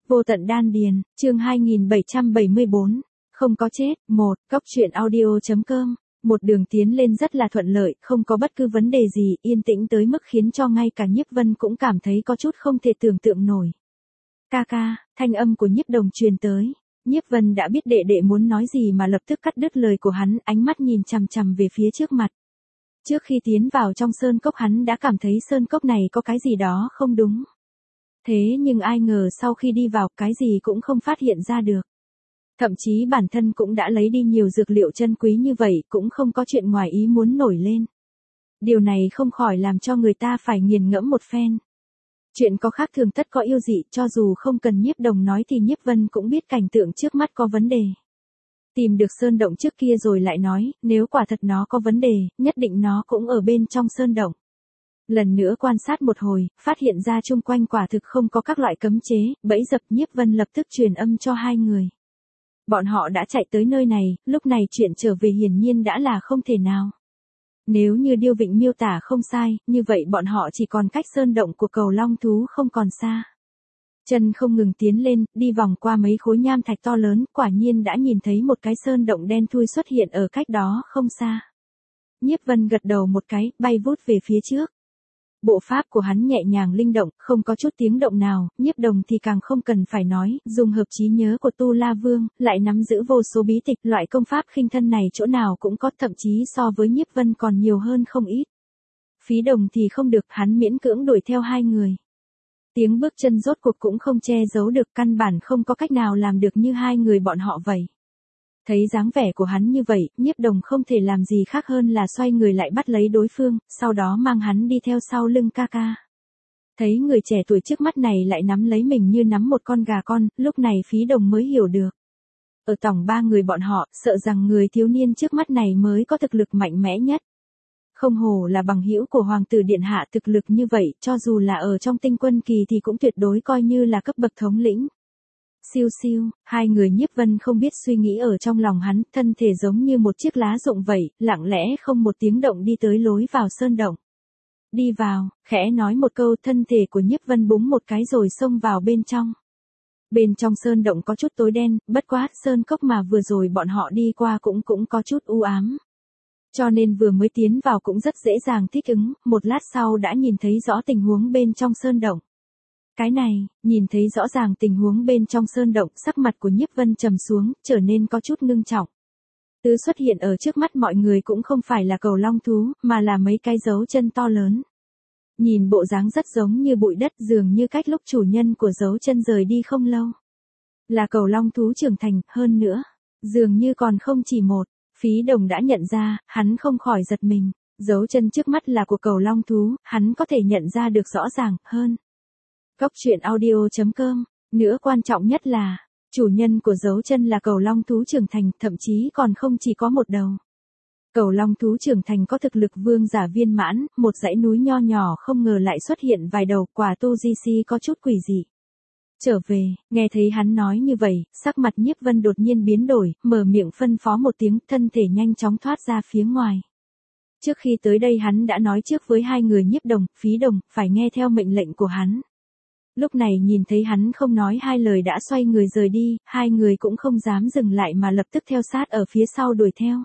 Vô tận đan điền, chương 2774. Không có chết, Cóc truyện audio.com. Một đường tiến lên rất là thuận lợi, không có bất cứ vấn đề gì, yên tĩnh tới mức khiến cho ngay cả Nhiếp Vân cũng cảm thấy có chút không thể tưởng tượng nổi. Ca ca, thanh âm của Nhiếp Đồng truyền tới. Nhiếp Vân đã biết đệ đệ muốn nói gì mà lập tức cắt đứt lời của hắn, ánh mắt nhìn chằm chằm về phía trước mặt. Trước khi tiến vào trong sơn cốc hắn đã cảm thấy sơn cốc này có cái gì đó không đúng. Thế nhưng ai ngờ sau khi đi vào cái gì cũng không phát hiện ra được. Thậm chí bản thân cũng đã lấy đi nhiều dược liệu chân quý như vậy cũng không có chuyện ngoài ý muốn nổi lên. Điều này không khỏi làm cho người ta phải nghiền ngẫm một phen. Chuyện có khác thường tất có yêu dị, cho dù không cần Nhiếp Đồng nói thì Nhiếp Vân cũng biết cảnh tượng trước mắt có vấn đề. Tìm được sơn động trước kia rồi lại nói, nếu quả thật nó có vấn đề, nhất định nó cũng ở bên trong sơn động. Lần nữa quan sát một hồi, phát hiện ra chung quanh quả thực không có các loại cấm chế, bẫy dập. Nhiếp Vân lập tức truyền âm cho hai người. Bọn họ đã chạy tới nơi này, lúc này chuyện trở về hiển nhiên đã là không thể nào. Nếu như Điêu Vịnh miêu tả không sai, như vậy bọn họ chỉ còn cách sơn động của cầu long thú không còn xa. Chân không ngừng tiến lên, đi vòng qua mấy khối nham thạch to lớn, quả nhiên đã nhìn thấy một cái sơn động đen thui xuất hiện ở cách đó không xa. Nhiếp Vân gật đầu một cái, bay vút về phía trước. Bộ pháp của hắn nhẹ nhàng linh động, không có chút tiếng động nào, Nhiếp Đồng thì càng không cần phải nói, dùng hợp trí nhớ của Tu La Vương, lại nắm giữ vô số bí tịch, loại công pháp khinh thân này chỗ nào cũng có, thậm chí so với Nhiếp Vân còn nhiều hơn không ít. Phí Đồng thì không được, hắn miễn cưỡng đuổi theo hai người. Tiếng bước chân rốt cuộc cũng không che giấu được, căn bản không có cách nào làm được như hai người bọn họ vậy. Thấy dáng vẻ của hắn như vậy, Nhiếp Đồng không thể làm gì khác hơn là xoay người lại bắt lấy đối phương, sau đó mang hắn đi theo sau lưng ca ca. Thấy người trẻ tuổi trước mắt này lại nắm lấy mình như nắm một con gà con, lúc này Phí Đồng mới hiểu được. Ở tổng ba người bọn họ, sợ rằng người thiếu niên trước mắt này mới có thực lực mạnh mẽ nhất. Không hổ là bằng hữu của Hoàng tử Điện Hạ, thực lực như vậy, cho dù là ở trong Tinh Quân Kỳ thì cũng tuyệt đối coi như là cấp bậc thống lĩnh. Siêu siêu, hai người Nhiếp Vân không biết suy nghĩ ở trong lòng hắn, thân thể giống như một chiếc lá rụng vậy, lặng lẽ không một tiếng động đi tới lối vào sơn động. Đi vào, khẽ nói một câu, thân thể của Nhiếp Vân búng một cái rồi xông vào bên trong. Bên trong sơn động có chút tối đen, bất quá sơn cốc mà vừa rồi bọn họ đi qua cũng có chút u ám. Cho nên vừa mới tiến vào cũng rất dễ dàng thích ứng, một lát sau đã nhìn thấy rõ tình huống bên trong sơn động. Cái này, nhìn thấy rõ ràng tình huống bên trong sơn động, sắc mặt của Nhiếp Vân trầm xuống, trở nên có chút ngưng trọng. Thứ xuất hiện ở trước mắt mọi người cũng không phải là cầu long thú, mà là mấy cái dấu chân to lớn. Nhìn bộ dáng rất giống như bụi đất, dường như cách lúc chủ nhân của dấu chân rời đi không lâu. Là cầu long thú trưởng thành, hơn nữa, dường như còn không chỉ một. Phí Đồng đã nhận ra, hắn không khỏi giật mình. Dấu chân trước mắt là của cầu long thú, hắn có thể nhận ra được rõ ràng hơn. Cóc truyện audio.com. Nữa quan trọng nhất là, chủ nhân của dấu chân là cầu long thú trưởng thành, thậm chí còn không chỉ có một đầu. Cầu long thú trưởng thành có thực lực vương giả viên mãn, một dãy núi nho nhỏ không ngờ lại xuất hiện vài đầu, quả tu di si có chút quỷ dị. Trở về, nghe thấy hắn nói như vậy, sắc mặt Nhiếp Vân đột nhiên biến đổi, mở miệng phân phó một tiếng, thân thể nhanh chóng thoát ra phía ngoài. Trước khi tới đây hắn đã nói trước với hai người Nhiếp Đồng, Phí Đồng, phải nghe theo mệnh lệnh của hắn. Lúc này nhìn thấy hắn không nói hai lời đã xoay người rời đi, hai người cũng không dám dừng lại mà lập tức theo sát ở phía sau đuổi theo.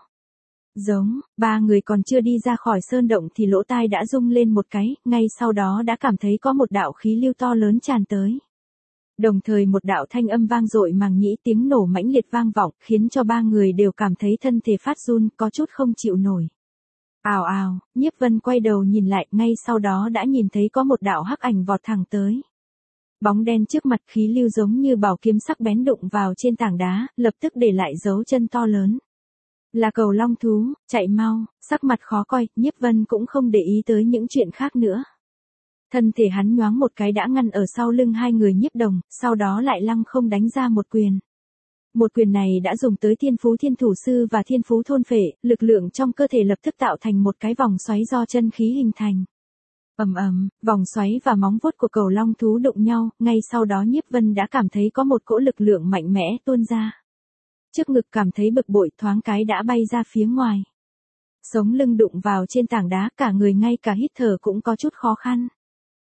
Ba người còn chưa đi ra khỏi sơn động thì lỗ tai đã rung lên một cái, ngay sau đó đã cảm thấy có một đạo khí lưu to lớn tràn tới. Đồng thời một đạo thanh âm vang dội màng nhĩ, tiếng nổ mãnh liệt vang vọng, khiến cho ba người đều cảm thấy thân thể phát run, có chút không chịu nổi. Ào ào, Nhiếp Vân quay đầu nhìn lại, ngay sau đó đã nhìn thấy có một đạo hắc ảnh vọt thẳng tới. Bóng đen trước mặt, khí lưu giống như bảo kiếm sắc bén đụng vào trên tảng đá, lập tức để lại dấu chân to lớn. Là cầu long thú, chạy mau, sắc mặt khó coi, Nhiếp Vân cũng không để ý tới những chuyện khác nữa. Thân thể hắn nhoáng một cái đã ngăn ở sau lưng hai người Nhiếp Đồng, sau đó lại lăng không đánh ra một quyền. Một quyền này đã dùng tới thiên phú thiên thủ sư và thiên phú thôn phệ, lực lượng trong cơ thể lập tức tạo thành một cái vòng xoáy do chân khí hình thành. Ầm ầm, vòng xoáy và móng vuốt của cầu long thú đụng nhau, ngay sau đó Nhiếp Vân đã cảm thấy có một cỗ lực lượng mạnh mẽ tuôn ra. Trước ngực cảm thấy bực bội, thoáng cái đã bay ra phía ngoài. Sống lưng đụng vào trên tảng đá, cả người ngay cả hít thở cũng có chút khó khăn.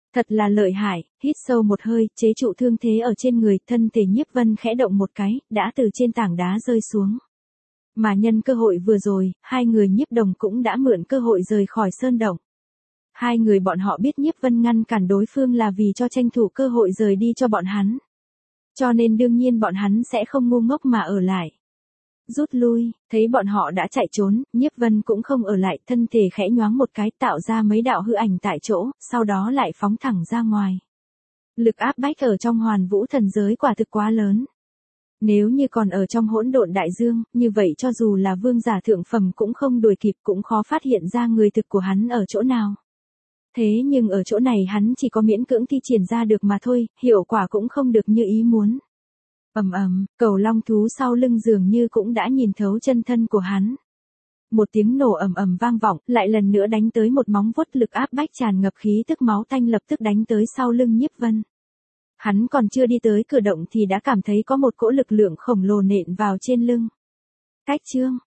Thật là lợi hại, hít sâu một hơi, chế trụ thương thế ở trên người, thân thể Nhiếp Vân khẽ động một cái, đã từ trên tảng đá rơi xuống. Mà nhân cơ hội vừa rồi, hai người Nhiếp Đồng cũng đã mượn cơ hội rời khỏi sơn động. Hai người bọn họ biết Nhiếp Vân ngăn cản đối phương là vì cho tranh thủ cơ hội rời đi cho bọn hắn. Cho nên đương nhiên bọn hắn sẽ không ngu ngốc mà ở lại. Rút lui, thấy bọn họ đã chạy trốn, Nhiếp Vân cũng không ở lại, thân thể khẽ nhoáng một cái tạo ra mấy đạo hư ảnh tại chỗ, sau đó lại phóng thẳng ra ngoài. Lực áp bách ở trong Hoàn Vũ thần giới quả thực quá lớn. Nếu như còn ở trong hỗn độn đại dương, như vậy cho dù là vương giả thượng phẩm cũng không đuổi kịp, cũng khó phát hiện ra người thực của hắn ở chỗ nào. Thế nhưng ở chỗ này hắn chỉ có miễn cưỡng thi triển ra được mà thôi, hiệu quả cũng không được như ý muốn. Cầu long thú sau lưng dường như cũng đã nhìn thấu chân thân của hắn. Một tiếng nổ vang vọng, lại lần nữa đánh tới một móng vuốt, lực áp bách tràn ngập khí tức máu tanh lập tức đánh tới sau lưng Nhiếp Vân. Hắn còn chưa đi tới cửa động thì đã cảm thấy có một cỗ lực lượng khổng lồ nện vào trên lưng. Cách chương,